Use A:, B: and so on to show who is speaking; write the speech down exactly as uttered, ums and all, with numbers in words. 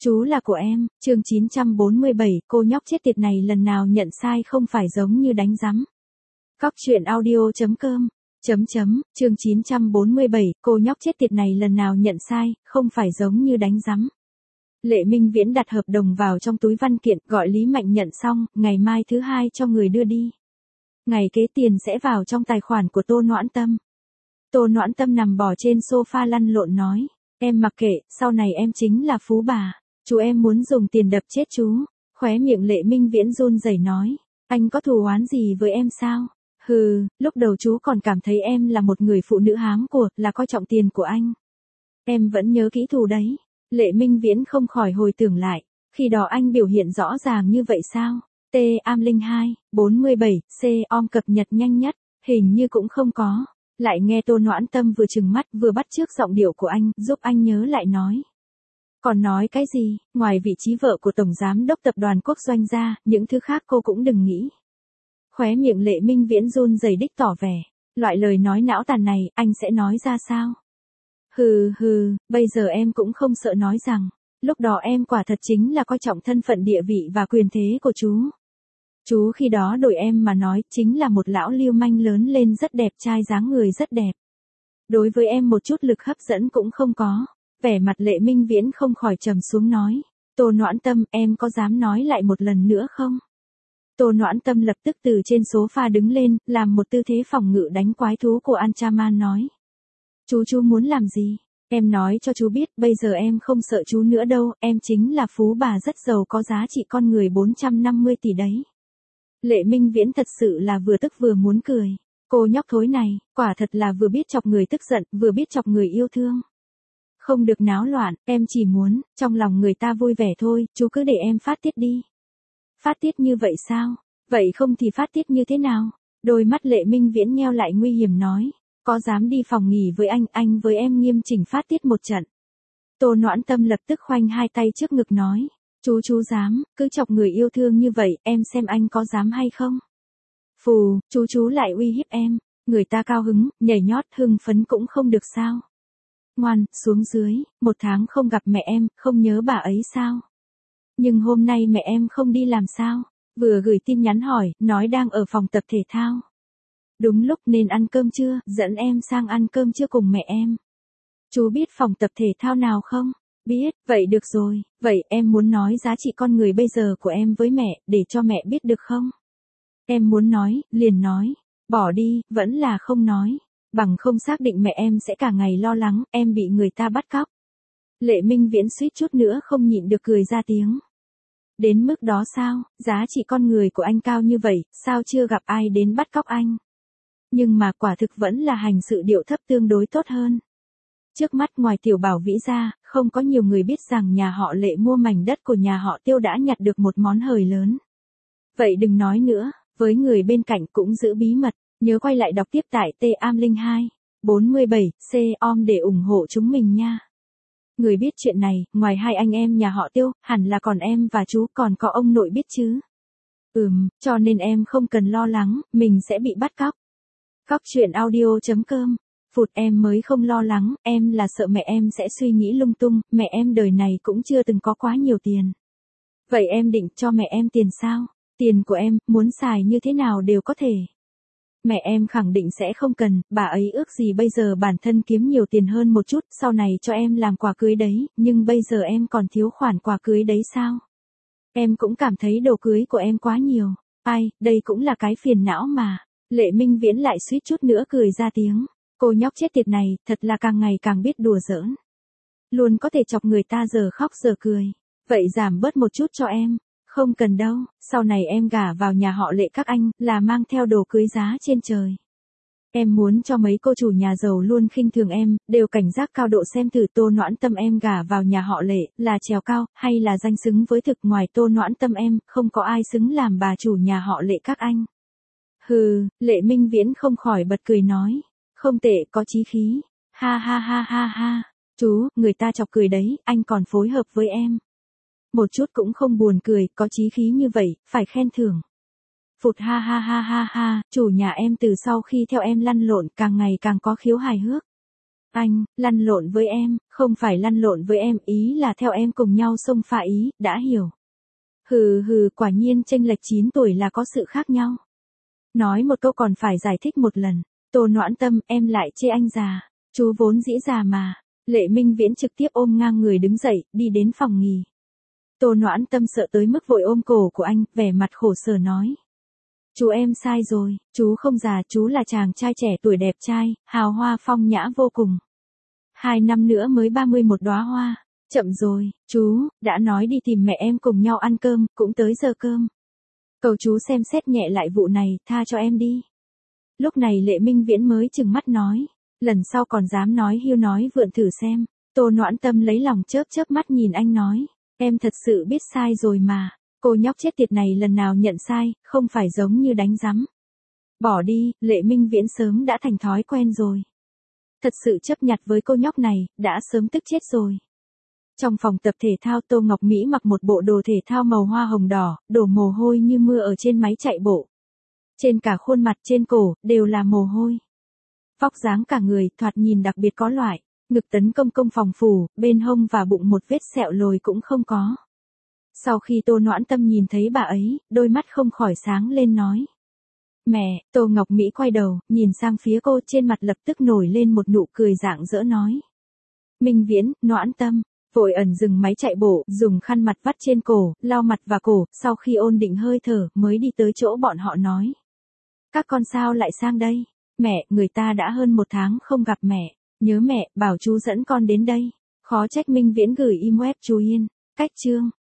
A: Chú là của em, chương chín trăm bốn mươi bảy, cô nhóc chết tiệt này lần nào nhận sai không phải giống như đánh rắm. Cóc truyện audio chấm com, chấm chấm, chương chín trăm bốn mươi bảy, cô nhóc chết tiệt này lần nào nhận sai, không phải giống như đánh rắm. Lệ Minh Viễn đặt hợp đồng vào trong túi văn kiện, gọi Lý Mạnh nhận xong, ngày mai thứ hai cho người đưa đi. Ngày kế tiền sẽ vào trong tài khoản của Tô Noãn Tâm. Tô Noãn Tâm nằm bò trên sofa lăn lộn nói, em mặc kệ, sau này em chính là phú bà. Chú em muốn dùng tiền đập chết chú. Khóe miệng Lệ Minh Viễn run rẩy nói, anh có thù oán gì với em sao? Hừ, lúc đầu chú còn cảm thấy em là một người phụ nữ hám của, là coi trọng tiền của anh. Em vẫn nhớ kỹ thù đấy. Lệ Minh Viễn không khỏi hồi tưởng lại, khi đó anh biểu hiện rõ ràng như vậy sao? T am linh hai, bốn mươi bảy, C om cập nhật nhanh nhất, hình như cũng không có. Lại nghe Tô Noãn Tâm vừa trừng mắt vừa bắt chước giọng điệu của anh, giúp anh nhớ lại nói. Còn nói cái gì, ngoài vị trí vợ của Tổng Giám đốc Tập đoàn Quốc Doanh ra, những thứ khác cô cũng đừng nghĩ. Khóe miệng Lệ Minh Viễn run rẩy đích tỏ vẻ, loại lời nói não tàn này, anh sẽ nói ra sao? Hừ hừ, bây giờ em cũng không sợ nói rằng, lúc đó em quả thật chính là coi trọng thân phận địa vị và quyền thế của chú. Chú khi đó đổi em mà nói, chính là một lão lưu manh lớn lên rất đẹp trai dáng người rất đẹp. Đối với em một chút lực hấp dẫn cũng không có. Vẻ mặt Lệ Minh Viễn không khỏi trầm xuống nói, Tô Noãn Tâm, em có dám nói lại một lần nữa không? Tô Noãn Tâm lập tức từ trên sofa đứng lên, làm một tư thế phòng ngự đánh quái thú của Anchaman nói. Chú chú muốn làm gì? Em nói cho chú biết, bây giờ em không sợ chú nữa đâu, em chính là phú bà rất giàu có giá trị con người bốn trăm năm mươi tỷ đấy. Lệ Minh Viễn thật sự là vừa tức vừa muốn cười, cô nhóc thối này, quả thật là vừa biết chọc người tức giận, vừa biết chọc người yêu thương. Không được náo loạn, em chỉ muốn, trong lòng người ta vui vẻ thôi, chú cứ để em phát tiết đi. Phát tiết như vậy sao? Vậy không thì phát tiết như thế nào? Đôi mắt Lệ Minh Viễn nheo lại nguy hiểm nói, có dám đi phòng nghỉ với anh, anh với em nghiêm chỉnh phát tiết một trận. Tô Noãn Tâm lập tức khoanh hai tay trước ngực nói, chú chú dám, cứ chọc người yêu thương như vậy, em xem anh có dám hay không? Phù, chú chú lại uy hiếp em, người ta cao hứng, nhảy nhót, hưng phấn cũng không được sao? Ngoan, xuống dưới, một tháng không gặp mẹ em, không nhớ bà ấy sao? Nhưng hôm nay mẹ em không đi làm sao? Vừa gửi tin nhắn hỏi, nói đang ở phòng tập thể thao. Đúng lúc nên ăn cơm trưa, dẫn em sang ăn cơm trưa cùng mẹ em. Chú biết phòng tập thể thao nào không? Biết, vậy được rồi, vậy em muốn nói giá trị con người bây giờ của em với mẹ, để cho mẹ biết được không? Em muốn nói, liền nói, bỏ đi, vẫn là không nói. Bằng không xác định mẹ em sẽ cả ngày lo lắng, em bị người ta bắt cóc. Lệ Minh Viễn suýt chút nữa không nhịn được cười ra tiếng. Đến mức đó sao, giá trị con người của anh cao như vậy, sao chưa gặp ai đến bắt cóc anh? Nhưng mà quả thực vẫn là hành sự điệu thấp tương đối tốt hơn. Trước mắt ngoài Tiểu Bảo Vĩ ra, không có nhiều người biết rằng nhà họ Lệ mua mảnh đất của nhà họ Tiêu đã nhặt được một món hời lớn. Vậy đừng nói nữa, với người bên cạnh cũng giữ bí mật. Nhớ quay lại đọc tiếp tại T am linh hai, bốn mươi bảy, C om để ủng hộ chúng mình nha. Người biết chuyện này, ngoài hai anh em nhà họ Tiêu, hẳn là còn em và chú, còn có ông nội biết chứ. Ừm, cho nên em không cần lo lắng, mình sẽ bị bắt cóc. Cóc truyện audio chấm com, phụt em mới không lo lắng, em là sợ mẹ em sẽ suy nghĩ lung tung, mẹ em đời này cũng chưa từng có quá nhiều tiền. Vậy em định cho mẹ em tiền sao? Tiền của em, muốn xài như thế nào đều có thể. Mẹ em khẳng định sẽ không cần, bà ấy ước gì bây giờ bản thân kiếm nhiều tiền hơn một chút, sau này cho em làm quà cưới đấy, nhưng bây giờ em còn thiếu khoản quà cưới đấy sao? Em cũng cảm thấy đồ cưới của em quá nhiều. Ai, đây cũng là cái phiền não mà. Lệ Minh Viễn lại suýt chút nữa cười ra tiếng. Cô nhóc chết tiệt này, thật là càng ngày càng biết đùa giỡn. Luôn có thể chọc người ta giờ khóc giờ cười. Vậy giảm bớt một chút cho em. Không cần đâu, sau này em gả vào nhà họ Lệ các anh, là mang theo đồ cưới giá trên trời. Em muốn cho mấy cô chủ nhà giàu luôn khinh thường em, đều cảnh giác cao độ xem thử Tô Noãn Tâm em gả vào nhà họ Lệ, là trèo cao, hay là danh xứng với thực. Ngoài Tô Noãn Tâm em, không có ai xứng làm bà chủ nhà họ Lệ các anh. Hừ, Lệ Minh Viễn không khỏi bật cười nói, không tệ, có chí khí. Ha ha ha ha ha, chú, người ta chọc cười đấy, anh còn phối hợp với em. Một chút cũng không buồn cười, có chí khí như vậy, phải khen thưởng. Phụt ha ha ha ha ha, chủ nhà em từ sau khi theo em lăn lộn càng ngày càng có khiếu hài hước. Anh, lăn lộn với em, không phải lăn lộn với em, ý là theo em cùng nhau xông pha ý, đã hiểu. Hừ hừ, quả nhiên chênh lệch chín tuổi là có sự khác nhau. Nói một câu còn phải giải thích một lần. Tô Noãn Tâm, em lại chê anh già. Chú vốn dĩ già mà. Lệ Minh Viễn trực tiếp ôm ngang người đứng dậy, đi đến phòng nghỉ. Tô Noãn Tâm sợ tới mức vội ôm cổ của anh, vẻ mặt khổ sở nói. Chú em sai rồi, chú không già, chú là chàng trai trẻ tuổi đẹp trai, hào hoa phong nhã vô cùng. Hai năm nữa mới ba mươi một đóa hoa. Chậm rồi, chú, đã nói đi tìm mẹ em cùng nhau ăn cơm, cũng tới giờ cơm. Cầu chú xem xét nhẹ lại vụ này, tha cho em đi. Lúc này Lệ Minh Viễn mới chừng mắt nói. Lần sau còn dám nói hiu nói vượn thử xem. Tô Noãn Tâm lấy lòng chớp chớp mắt nhìn anh nói. Em thật sự biết sai rồi mà. Cô nhóc chết tiệt này lần nào nhận sai, không phải giống như đánh rắm. Bỏ đi, Lệ Minh Viễn sớm đã thành thói quen rồi. Thật sự chấp nhặt với cô nhóc này, đã sớm tức chết rồi. Trong phòng tập thể thao Tô Ngọc Mỹ mặc một bộ đồ thể thao màu hoa hồng đỏ, đổ mồ hôi như mưa ở trên máy chạy bộ. Trên cả khuôn mặt trên cổ, đều là mồ hôi. Vóc dáng cả người, thoạt nhìn đặc biệt có loại, ngực tấn công công phòng phủ, bên hông và bụng một vết sẹo lồi cũng không có. Sau khi Tô Noãn Tâm nhìn thấy bà ấy, đôi mắt không khỏi sáng lên nói. Mẹ, Tô Ngọc Mỹ quay đầu, nhìn sang phía cô, trên mặt lập tức nổi lên một nụ cười rạng rỡ nói. Minh Viễn, Noãn Tâm, vội ẩn dừng máy chạy bộ, dùng khăn mặt vắt trên cổ, lau mặt và cổ, sau khi ổn định hơi thở, mới đi tới chỗ bọn họ nói. Các con sao lại sang đây? Mẹ, người ta đã hơn một tháng không gặp mẹ, nhớ mẹ, bảo chú dẫn con đến đây. Khó trách Minh Viễn gửi email chú Yên, cách chương.